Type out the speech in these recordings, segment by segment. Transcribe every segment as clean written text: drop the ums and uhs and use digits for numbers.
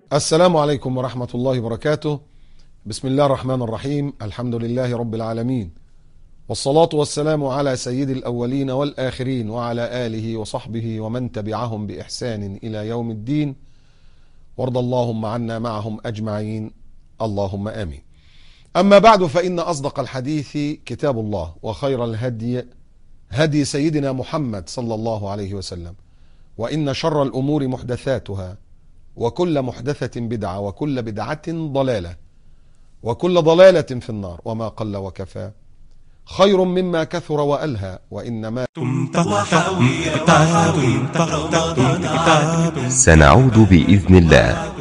السلام عليكم ورحمة الله وبركاته. بسم الله الرحمن الرحيم. الحمد لله رب العالمين، والصلاة والسلام على سيد الأولين والآخرين وعلى آله وصحبه ومن تبعهم بإحسان إلى يوم الدين، وارض اللهم عنا معهم أجمعين، اللهم آمين. أما بعد، فإن أصدق الحديث كتاب الله، وخير الهدي هدي سيدنا محمد صلى الله عليه وسلم، وإن شر الأمور محدثاتها، وكل محدثة بدعة، وكل بدعة ضلالة، وكل ضلالة في النار، وما قل وكفى خير مما كثر وألهى. وإنما سنعود بإذن الله.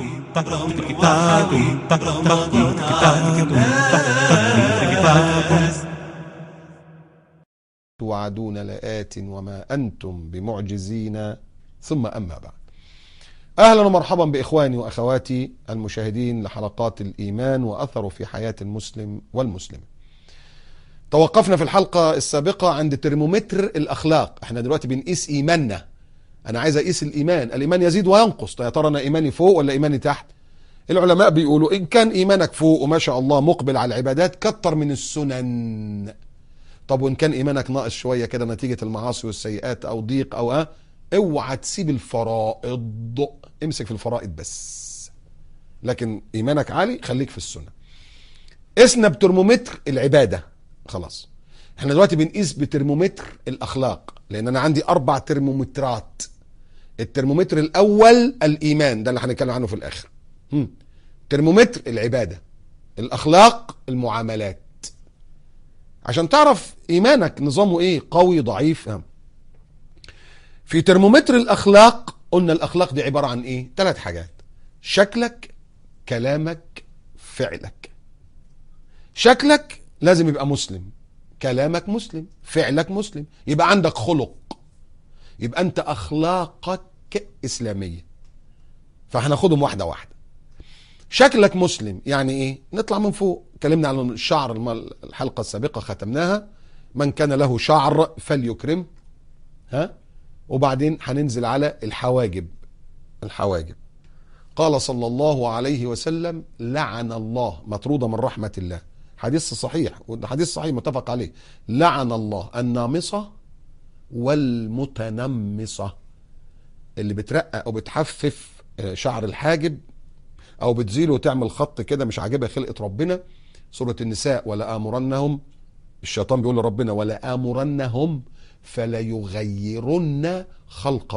توعدون لآت وما أنتم بمعجزين، ثم أما بعد. أهلا ومرحبا بإخواني وأخواتي المشاهدين لحلقات الإيمان وأثره في حياة المسلم والمسلمة. توقفنا في الحلقة السابقة عند ترمومتر الأخلاق. احنا دلوقتي بنقيس إيماننا. أنا عايز أقيس الإيمان يزيد وينقص. طيب يا ترى أنا إيماني فوق ولا إيماني تحت؟ العلماء بيقولوا إن كان إيمانك فوق وما شاء الله مقبل على العبادات، كتر من السنن. طب وإن كان إيمانك ناقص شوية كده نتيجة المعاصي والسيئات أو ضيق أو اوعى تسيب الفرائض، امسك في الفرائض بس. لكن ايمانك عالي خليك في السنة. قسنا بترمومتر العبادة. خلاص احنا دلوقتي بنقيس بترمومتر الاخلاق، لان انا عندي 4 ترمومترات. الترمومتر الاول الايمان، ده اللي هنتكلم عنه في الاخر. ترمومتر العبادة، الاخلاق، المعاملات، عشان تعرف ايمانك نظامه ايه، قوي ضعيف. في ترمومتر الأخلاق قلنا الأخلاق دي عبارة عن إيه؟ 3 حاجات: شكلك، كلامك، فعلك. شكلك لازم يبقى مسلم، كلامك مسلم، فعلك مسلم، يبقى عندك خلق، يبقى أنت أخلاقك إسلامية. فهناخدهم واحدة واحدة. شكلك مسلم يعني إيه؟ نطلع من فوق. اتكلمنا عن الشعر الحلقة السابقة ختمناها، من كان له شعر فليكرم. وبعدين هننزل على الحواجب. قال صلى الله عليه وسلم: لعن الله، مطرودة من رحمة الله. حديث صحيح، حديث صحيح متفق عليه. لعن الله النامصة والمتنمصة، اللي بترقق او بتحفف شعر الحاجب او بتزيله وتعمل خط كده مش عاجبها خلقة ربنا. سورة النساء: ولا آمرنهم، الشيطان بيقول لربنا: ولا آمرنهم فلا يغيرن خلق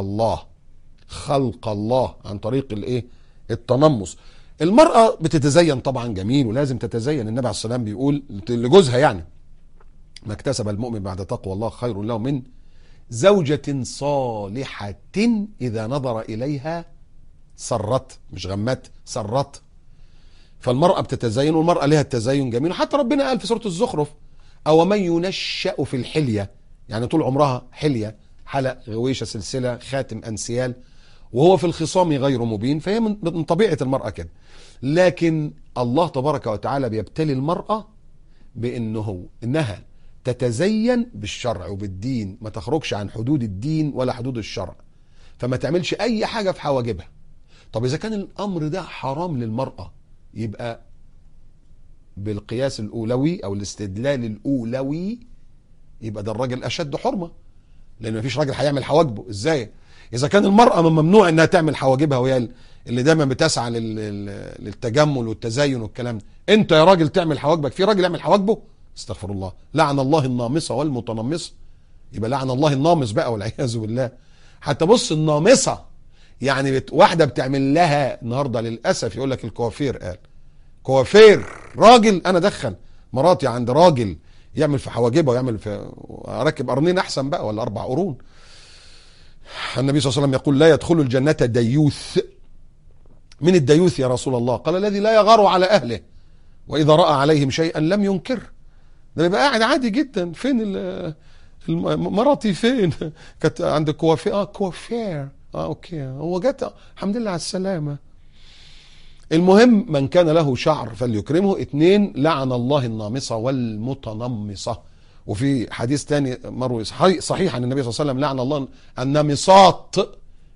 الله عن طريق الايه؟ التنمص. المرأة بتتزين طبعا جميل ولازم تتزين. النبي عليه الصلاة والسلام بيقول لجوزها يعني: ما اكتسب المؤمن بعد تقوى الله خير له من زوجة صالحة إذا نظر إليها سرت، مش غمت، سرت. فالمرأة بتتزين، والمرأة لها التزين جميل. حتى ربنا قال في سورة الزخرف: أو من ينشأ في الحلية، يعني طول عمرها حلية، حلق، غويشة، سلسلة، خاتم، أنسيال، وهو في الخصام غير مبين. فهي من طبيعة المرأة كده. لكن الله تبارك وتعالى بيبتلي المرأة إنها تتزين بالشرع وبالدين، ما تخرجش عن حدود الدين ولا حدود الشرع، فما تعملش أي حاجة في حواجبها. طب إذا كان الأمر ده حرام للمرأة، يبقى بالقياس الأولوي أو الاستدلال الأولوي يبقى ده الراجل أشد حرمة، لأن مفيش راجل هيعمل حواجبه. إزاي؟ إذا كان المرأة ممنوع إنها تعمل حواجبها، وهي اللي دايما بتسعى للتجمل والتزين والكلام ده، أنت يا راجل تعمل حواجبك؟ في راجل يعمل حواجبه؟ استغفر الله. لعن الله النامصة والمتنمصة. يبقى لعن الله النامص بقى والعياذ بالله. حتى بص، النامصة يعني واحدة بتعمل لها النهاردة للأسف، يقول لك الكوافير. قال كوافير راجل؟ أنا دخل مراتي عند راجل يعمل في حواجبه ويعمل في ركب قرنين احسن بقى، ولا 4 قرون. النبي صلى الله عليه وسلم يقول: لا يدخل الجنة ديوث. من الديوث يا رسول الله؟ قال: الذي لا يغار على اهله واذا رأى عليهم شيئا لم ينكر. ده بيبقى قاعد عادي جدا. فين مراتي فين؟ كانت عند كوافير. كوافير اوكي، هو جت الحمد لله على السلامة. المهم، من كان له شعر فليكرمه. 2: لعن الله النامصة والمتنمصة. وفي حديث تاني مروي صحيح عن النبي صلى الله عليه وسلم: لعن الله النامصات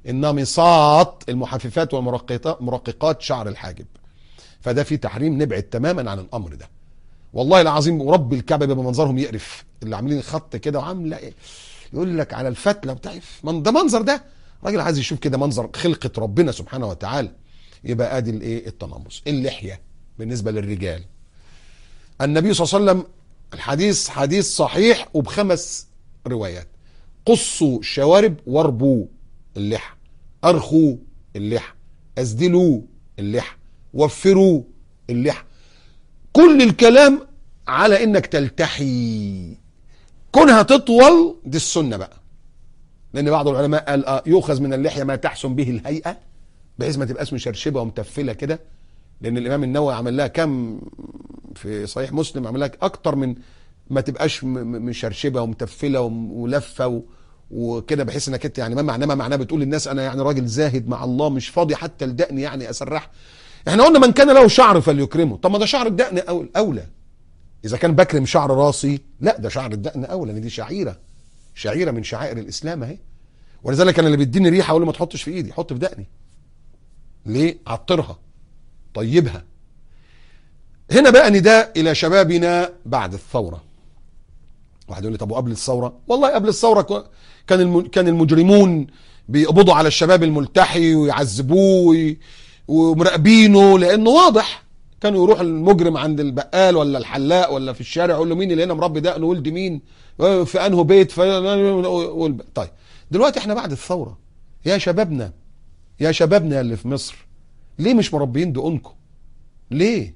النامصات المحففات والمرققات شعر الحاجب. فده في تحريم، نبعد تماما عن الامر ده. والله العظيم ورب الكعبه بيبقى منظرهم يقرف، اللي عاملين خط كده وعامله ايه، يقول لك على الفتله بتاع ده منظر، ده راجل عايز يشوف كده منظر خلقه ربنا سبحانه وتعالى. يبقى ادي الايه التنمص. اللحيه بالنسبه للرجال، النبي صلى الله عليه وسلم الحديث حديث صحيح وبخمس روايات: قصوا الشوارب واربوا اللحى، ارخوا اللحى، اسدلوا اللحى، وفروا اللحى. كل الكلام على انك تلتحي، كونها تطول دي السنه بقى، لان بعض العلماء قال يؤخذ من اللحيه ما تحسن به الهيئه، بحيث ما تبقاش مشرشبه ومتفله كده، لان الامام النووي عمل لها كم في صحيح مسلم، عمل لها اكتر من ما تبقاش مشرشبه ومتفله ولفه وكده، بحيث انك انت يعني ما معناه بتقول للناس انا يعني راجل زاهد مع الله مش فاضي حتى لدقني يعني اسرح. احنا قلنا من كان له شعر فليكرمه. طب ما ده شعر الدقن اولى. اذا كان بكرم شعر راسي، لا ده شعر الدقن اولى، لان دي شعيره من شعائر الاسلام اهي. ولذلك انا اللي بيديني ريحه اقول له ما تحطش في ايدي، حط في دقني. ليه؟ عطرها، طيبها. هنا بقى نداء الى شبابنا بعد الثوره. واحد يقول لي طب وقبل الثوره؟ والله قبل الثوره كان المجرمون بيقبضوا على الشباب الملتحي ويعذبوه ومراقبينه، لانه واضح. كانوا يروح المجرم عند البقال ولا الحلاق ولا في الشارع يقول له مين اللي هنا مربي دقنه، ولد مين في انه بيت طيب دلوقتي احنا بعد الثوره، يا شبابنا اللي في مصر، ليه مش مربيين دقنكم؟ ليه؟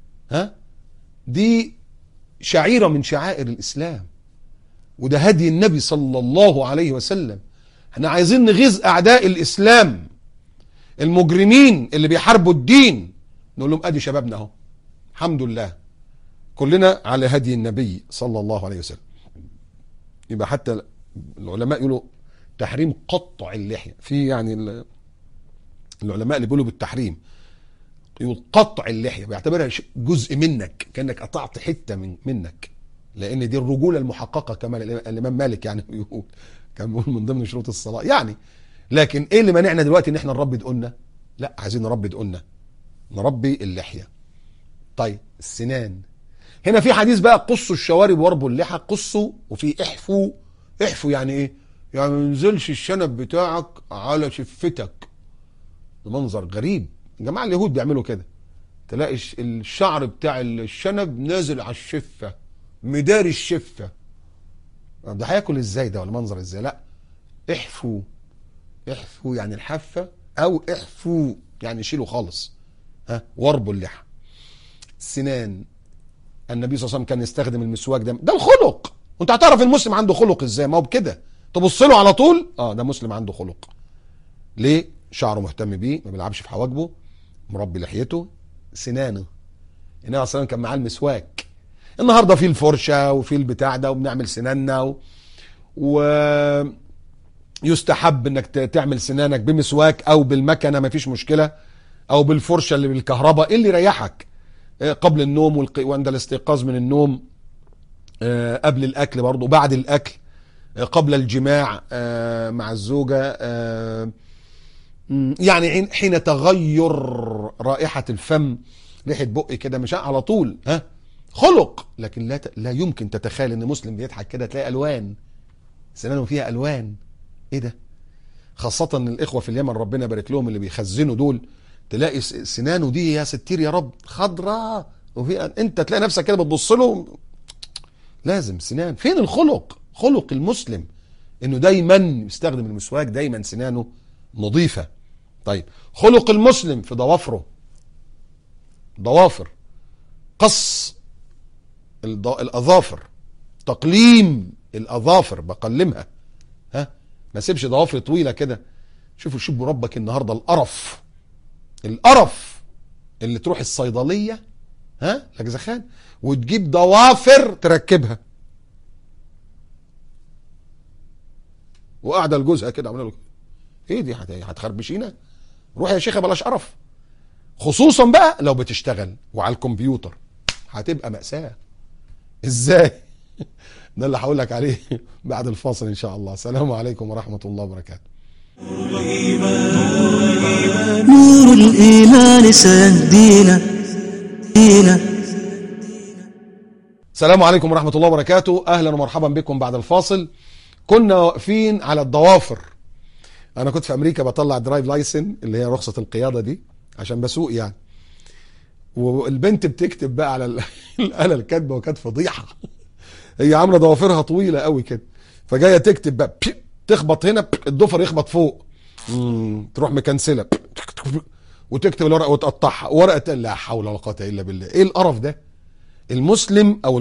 دي شعيره من شعائر الاسلام، وده هدي النبي صلى الله عليه وسلم. احنا عايزين نغيظ اعداء الاسلام المجرمين اللي بيحاربوا الدين، نقول لهم ادي شبابنا اهو، الحمد لله كلنا على هدي النبي صلى الله عليه وسلم. يبقى حتى العلماء يقولوا تحريم قطع اللحيه، في يعني العلماء اللي بيقولوا بالتحريم يقول قطع اللحيه، بيعتبرها جزء منك، كانك قطعت حته منك، لان دي الرجوله المحققه كما الامام مالك يعني بيقول، كان بيقول من ضمن شروط الصلاه يعني. لكن ايه اللي مانعنا دلوقتي ان احنا نربي دقننا؟ لا، عايزين نربي دقننا، نربي اللحيه. طيب السنان، هنا في حديث بقى قصوا الشوارب واربوا اللحى. قصوا وفي احفوا. احفوا يعني ايه؟ يعني ما ينزلش الشنب بتاعك على شفتك. ده منظر غريب، الجماعه اليهود بيعملوا كده، تلاقي الشعر بتاع الشنب نازل على الشفه، مداري الشفه. ده هياكل ازاي ده، ولا منظر ازاي؟ لا، احفوا يعني الحافه، او احفوا يعني شيلوا خالص. واربوا اللحى. السنان، النبي صلى الله عليه وسلم كان يستخدم المسواك ده الخلق. وانت هتعرف المسلم عنده خلق ازاي؟ ما هو بكده تبص له على طول ده مسلم عنده خلق. ليه؟ شعره مهتم بيه، ما بيلعبش في حواجبه، مربي لحيته. سنانه، النبي صلى الله عليه وسلم كان معاه المسواك. النهارده في الفرشه وفي البتاع ده وبنعمل سناننا ويستحب انك تعمل سنانك بمسواك او بالمكنه، ما فيش مشكله، او بالفرشه اللي بالكهرباء، اللي يريحك قبل النوم وعند الاستيقاظ من النوم، قبل الاكل برضه، بعد الاكل، قبل الجماع مع الزوجه، يعني حين تغير رائحه الفم، ريحه بقي كده مش على طول خلق. لكن لا يمكن تتخيل ان مسلم بيضحك كده تلاقي الوان سنانه فيها الوان. ايه ده؟ خاصه ان الاخوه في اليمن ربنا يبارك لهم اللي بيخزنوا دول، تلاقي سنانه دي يا ستير يا رب خضراء، وفي انت تلاقي نفسك كده بتبص له. لازم سنان. فين الخلق؟ خلق المسلم انه دايما يستخدم المسواك، دايما سنانه نظيفه. طيب خلق المسلم في ضوافر، قص الاظافر، تقليم الاظافر، بقلمها ما سيبش ضوافر طويله كده. شوفوا ربك النهارده القرف اللي تروح الصيدليه لك زخان وتجيب ضوافر تركبها، وقاعده لجوزها كده عامله له ايه دي؟ هتخربشينا؟ روح يا شيخه بلاش قرف. خصوصا بقى لو بتشتغل وعلى الكمبيوتر، هتبقى مأساة. ازاي؟ ده اللي هقول لك عليه بعد الفاصل ان شاء الله. السلام عليكم ورحمه الله وبركاته. نور الإيمان سيهدينا. السلام عليكم ورحمة الله وبركاته. أهلا ومرحبا بكم بعد الفاصل. كنا واقفين على الضوافر. أنا كنت في أمريكا بطلع درايف لايسن اللي هي رخصة القيادة دي عشان بسوق يعني، والبنت بتكتب بقى على الآلة الكاتبة، وكانت فضيحة. هي عاملة ضوافرها طويلة قوي كده، فجاية تكتب بقى تخبط هنا الضفر يخبط فوق، تروح مكنسلة وتكتب الورقة وتقطعها ورقة. لا حول ولا قوة إلا بالله. إيه القرف ده؟ المسلم أو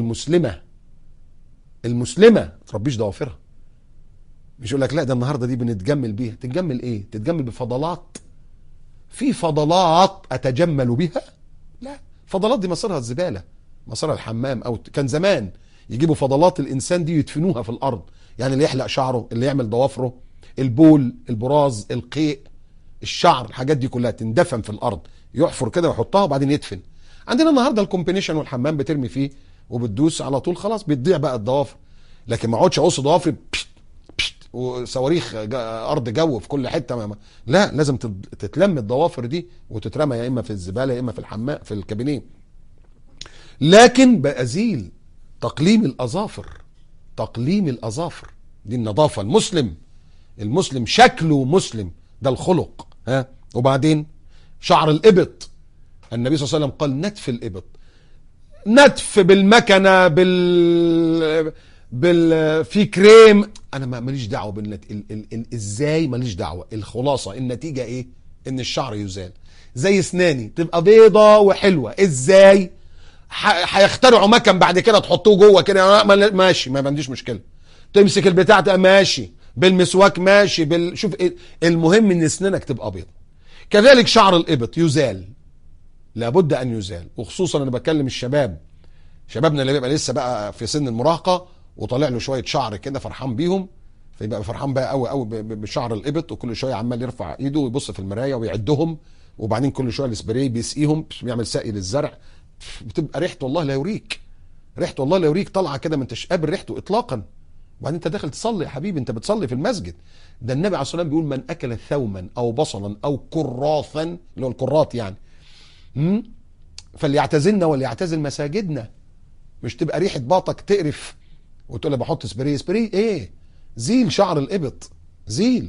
المسلمة تربيش ضوافرها. مش يقول لك لا ده النهارده دي بنتجمل بيها. تتجمل ايه؟ تتجمل بفضلات؟ في فضلات اتجمل بها؟ لا، فضلات دي مصيرها الزباله، مصيرها الحمام. او كان زمان يجيبوا فضلات الانسان دي يدفنوها في الارض، يعني اللي يحلق شعره، اللي يعمل ضوافره، البول، البراز، القيء، الشعر، الحاجات دي كلها تندفن في الارض، يحفر كده ويحطها وبعدين يدفن. عندنا النهارده الكومبينيشن والحمام بترمي فيه وبتدوس على طول، خلاص بتضيع بقى الضوافر. لكن ما اقعدش اقص ضوافري وصواريخ ارض جو في كل حته. لا، لازم تتلم الضوافر دي وتترمى يا اما في الزباله يا اما في الحمام في الكابينيه. لكن بأزيل تقليم الاظافر دي النظافه. المسلم شكله مسلم، ده الخلق. وبعدين شعر الابط، النبي صلى الله عليه وسلم قال نتف الابط، نتف بالمكنه في كريم. انا ماليش دعوه ازاي، ماليش دعوه. الخلاصه النتيجه ايه؟ ان الشعر يزال. زي اسناني تبقى بيضه وحلوه. ازاي؟ هيخترعوا مكن بعد كده تحطوه جوه كده، ماشي، ما عنديش مشكله. تمسك البتاع ده ماشي، بالمسواك ماشي، شوف إيه؟ المهم ان اسنانك تبقى بيضه. كذلك شعر الابط يزال، لابد ان يزال. وخصوصا انا بكلم شبابنا اللي بيبقى لسه بقى في سن المراهقه وطالع له شويه شعر كده فرحان بيهم، فيبقى فرحان بقى قوي قوي بشعر الابط، وكل شويه عمال يرفع ايده ويبص في المرايه ويعدهم، وبعدين كل شويه السبراي بيسقيهم، بيعمل سقي للزرع. بتبقى ريحته والله لا يوريك، طالعه كده ما انتش قابل ريحته اطلاقا. وبعدين انت داخل تصلي يا حبيبي، انت بتصلي في المسجد. ده النبي عليه الصلاه والسلام بيقول من اكل ثوما او بصلا او كراثا، اللي هو الكراث يعني، فليعتزلنا وليعتزل مساجدنا. مش تبقى ريحه باطك تقرف وتقول لي بحط سبراي ايه؟ زيل شعر الابط، زيل.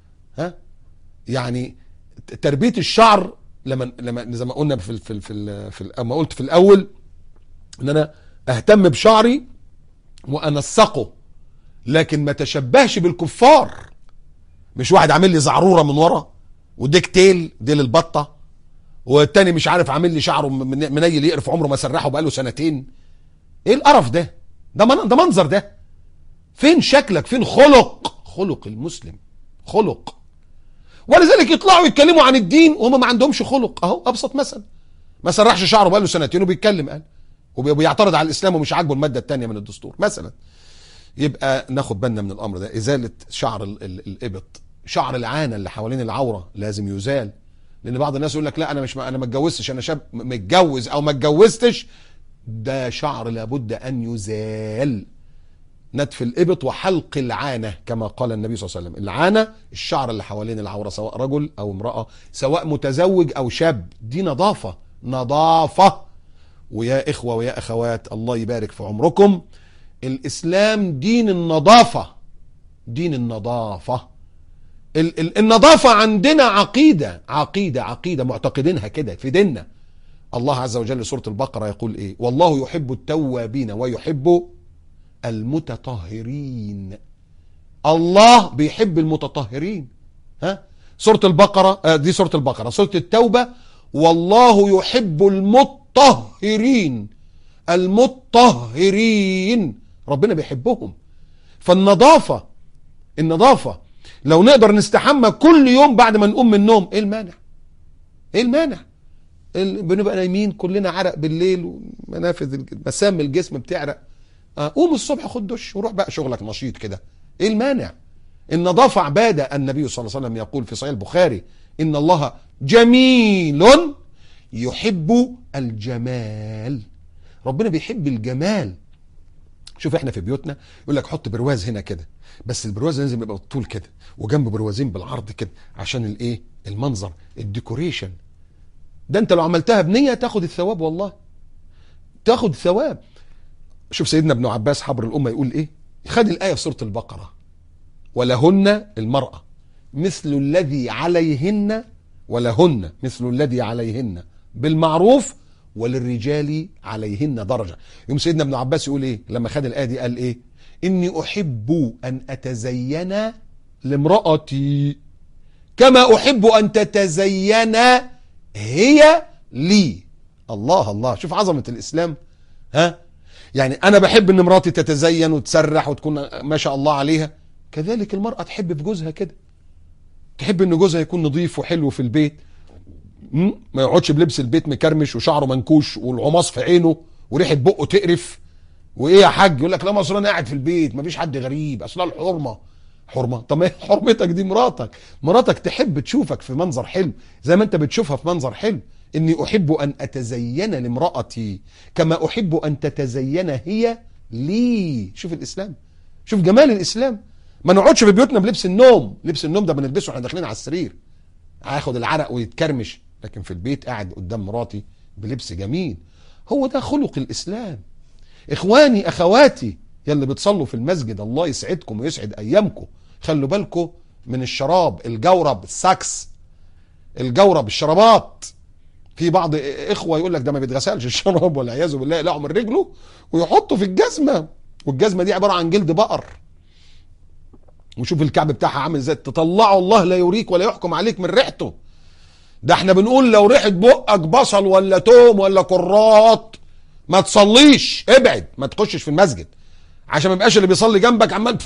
يعني تربيه الشعر، لما زي ما قلنا اما قلت في الاول ان انا اهتم بشعري وانسقه، لكن ما تشبهش بالكفار. مش واحد عامل لي زعروره من ورا وديك ديل البطه، والتاني مش عارف عامل لي شعره منيل يقرف عمره ما سرحه بقاله سنتين. ايه القرف ده؟ ده منظر ده؟ فين شكلك؟ فين خلق المسلم؟ خلق. ولذلك يطلعوا يتكلموا عن الدين وهم ما عندهمش خلق. اهو ابسط مثلا، ما سرحش شعره بقاله سنتين وبيتكلم قال وبيعترض على الاسلام ومش عاجبه الماده الثانيه من الدستور مثلا. يبقى ناخد بالنا من الامر ده. ازاله شعر الابط، شعر العانه اللي حوالين العوره لازم يزال. لان بعض الناس يقول لك لا انا ما اتجوزتش، انا شاب متجوز او ما اتجوزتش. ده شعر لابد ان يزال. نتف الابط وحلق العانه كما قال النبي صلى الله عليه وسلم. العانه الشعر اللي حوالين العوره، سواء رجل او امراه، سواء متزوج او شاب، دي نظافه. ويا اخوه ويا اخوات، الله يبارك في عمركم، الاسلام دين النظافه. النظافه عندنا عقيده معتقدينها كده في ديننا. الله عز وجل سورة البقرة يقول ايه؟ والله يحب التوابين ويحب المتطهرين. الله بيحب المتطهرين. سورة البقرة دي سورة البقرة. سورة التوبة والله يحب المتطهرين، ربنا بيحبهم. فالنظافة لو نقدر نستحمى كل يوم بعد ما نقوم من النوم، ايه المانع؟ بنبقى نايمين كلنا عرق بالليل ومنافذ مسام الجسم بتعرق. قوم الصبح خد دش وروح بقى شغلك نشيط كده. ايه المانع؟ النظافة عبادة. النبي صلى الله عليه وسلم يقول في صحيح البخاري ان الله جميل يحب الجمال. ربنا بيحب الجمال. شوف احنا في بيوتنا يقول لك حط برواز هنا كده، بس البرواز لازم يبقى بالطول كده وجنب بروازين بالعرض كده عشان الايه، المنظر، الديكوريشن. ده انت لو عملتها بنية تاخد الثواب، والله تاخد ثواب. شوف سيدنا ابن عباس حبر الأمة يقول ايه، خد الآية في سورة البقرة، ولهن المرأة مثل الذي عليهن، ولهن مثل الذي عليهن بالمعروف وللرجال عليهن درجة. يوم سيدنا ابن عباس يقول ايه لما خد الآية دي، قال ايه، إني أحب أن أتزين لامرأتي كما أحب أن تتزين هي لي. الله الله، شوف عظمة الإسلام. ها، يعني أنا بحب أن مراتي تتزين وتسرح وتكون ما شاء الله عليها، كذلك المرأة تحب في جوزها كده، تحب أن جوزها يكون نظيف وحلو في البيت، ما يقعدش بلبس البيت مكرمش وشعره منكوش والعماص في عينه وريحة بقه تقرف. وايه يا حاج، يقول لك لا، ما اصل انا قاعد في البيت ما فيش حد غريب، اصل الحرمه. حرمه؟ طب ما حرمتك دي مراتك تحب تشوفك في منظر حلو زي ما انت بتشوفها في منظر حلو. اني احب ان اتزين لامرأتي كما احب ان تتزين هي لي. شوف الاسلام، شوف جمال الاسلام. ما نقعدش في بيوتنا بلبس النوم، لبس النوم ده بنلبسه واحنا داخلين على السرير هاخد العرق ويتكرمش، لكن في البيت قاعد قدام مراتي بلبس جميل. هو ده خلق الاسلام. اخواني اخواتي يلي بتصلوا في المسجد، الله يسعدكم ويسعد ايامكم. خلوا بالكم من الشراب، الجورب، الساكس، الجورب، الشرابات. في بعض اخوه يقول لك ده ما بيتغسلش الشراب والعياذ بالله، يقلعوا من رجله ويحطوا في الجزمه، والجزمه دي عباره عن جلد بقر، وشوف الكعب بتاعها عامل ازاي. تطلعوا الله لا يريك ولا يحكم عليك من ريحته. ده احنا بنقول لو ريحه بقك بصل ولا توم ولا كرات ما تصليش، ابعد، ما تخشش في المسجد عشان ما يبقاش اللي بيصلي جنبك عمال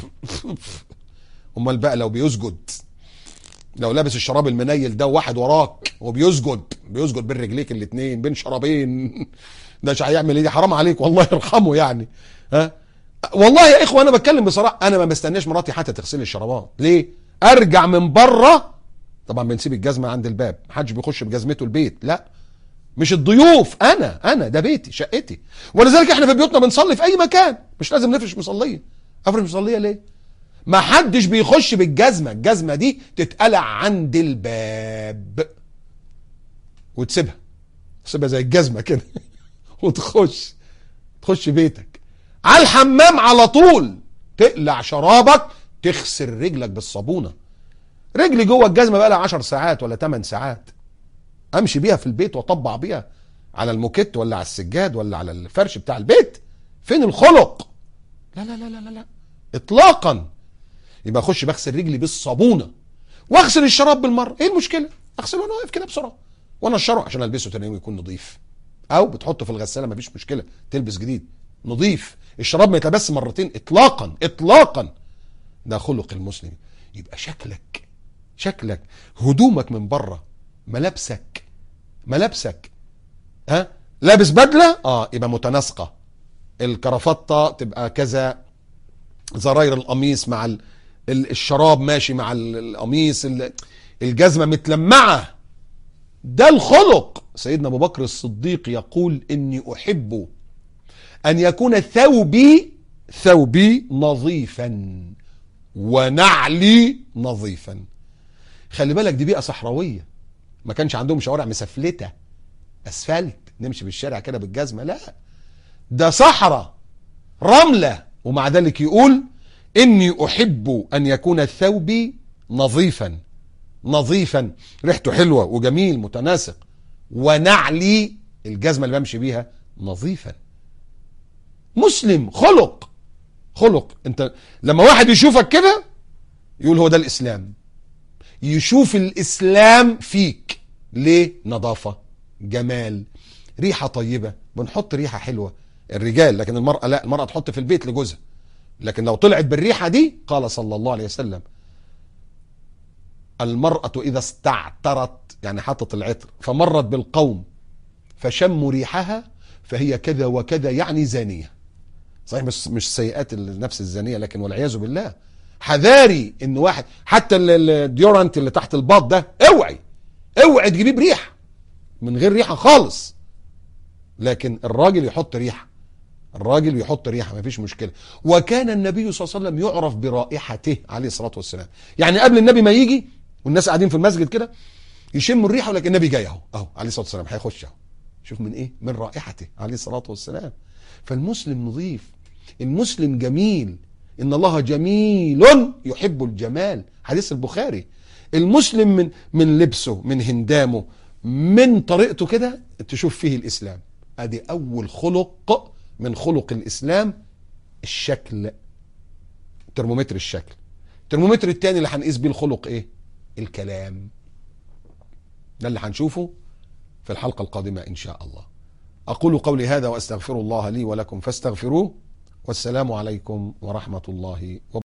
امال بقى لو بيسجد، لو لابس الشراب المنيل ده وواحد وراك وبيسجد بين رجليك الاتنين بين شرابين، ده هيعمل ايه؟ حرام عليك، والله يرحمه يعني. ها والله يا اخوه انا بتكلم بصراحه، انا ما بستناش مراتي حتى تغسل الشرابات. ليه؟ ارجع من بره، طبعا بنسيب الجزمه عند الباب، محدش بيخش بجزمته البيت، لا مش الضيوف، انا ده بيتي شقتي. ولذلك احنا في بيوتنا بنصلي في اي مكان، مش لازم نفرش مصليه. افرش مصليه ليه؟ ما حدش بيخش بالجزمه، الجزمه دي تتقلع عند الباب وتسيبها زي الجزمه كده وتخش بيتك. على الحمام على طول تقلع شرابك، تغسل رجلك بالصابونه. رجلي جوه الجزمه بقى لها 10 ساعات ولا 8 ساعات، امشي بيها في البيت واطبع بيها على الموكيت ولا على السجاد ولا على الفرش بتاع البيت؟ فين الخلق؟ لا لا لا لا لا اطلاقا. يبقى اخش بغسل رجلي بالصابونه واغسل الشراب بالمره. ايه المشكله؟ اغسله وانا واقف كده بسرعه وانا اشربه عشان البسه تاني يوم يكون نظيف، او بتحطه في الغساله مفيش مشكله، تلبس جديد نظيف. الشراب ما يتلبس مرتين اطلاقا اطلاقا. ده خلق المسلم. يبقى شكلك هدومك من بره، ملابسك ها، لابس بدله يبقى متناسقه، الكرافطه تبقى كذا، زراير القميص مع الشراب ماشي مع القميص، الجزمه متلمعه. ده الخلق. سيدنا ابو بكر الصديق يقول اني احب ان يكون ثوبي نظيفا ونعلي نظيفا. خلي بالك دي بيئه صحراويه، ما كانش عندهم شوارع مسفلته اسفلت نمشي بالشارع كده بالجزمه، لا ده صحراء رمله. ومع ذلك يقول اني احب ان يكون ثوبي نظيفا ريحته حلوه وجميل متناسق، ونعلي الجزمه اللي بمشي بيها نظيفا. مسلم خلق. انت لما واحد يشوفك كده يقول هو ده الاسلام، يشوف الاسلام فيك. ليه؟ نظافه، جمال، ريحه طيبه. بنحط ريحه حلوه الرجال، لكن المراه لا، المراه تحط في البيت لجوزها، لكن لو طلعت بالريحه دي قال صلى الله عليه وسلم المراه اذا استعطرت، يعني حطت العطر، فمرت بالقوم فشموا ريحها فهي كذا وكذا، يعني زانيه. صحيح مش سيئات النفس الزانيه، لكن والعياذ بالله حذاري ان واحد حتى الديورانت اللي تحت الباط ده اوعي تجيبيه بريحه، من غير ريحه خالص. لكن الراجل يحط ريحه الراجل يحط ريحة ما فيش مشكلة. وكان النبي صلى الله عليه وسلم يعرف برائحته عليه الصلاة والسلام. يعني قبل النبي ما يجي والناس قاعدين في المسجد كده يشموا الريحة ولكن النبي جاي اهو عليه الصلاة والسلام هيخش اهو. شوف من ايه؟ من رائحته عليه الصلاة والسلام. فالمسلم نظيف، المسلم جميل، ان الله جميل يحب الجمال، حديث البخاري. المسلم من لبسه، من هندامه، من طريقته كده تشوف فيه الاسلام. ادي اول خلق من خلق الاسلام، الشكل، ترمومتر الشكل. الترمومتر الثاني اللي هنقيس بيه الخلق ايه؟ الكلام. ده اللي هنشوفه في الحلقة القادمة ان شاء الله. اقول قولي هذا واستغفر الله لي ولكم فاستغفروه، والسلام عليكم ورحمة الله وبركاته.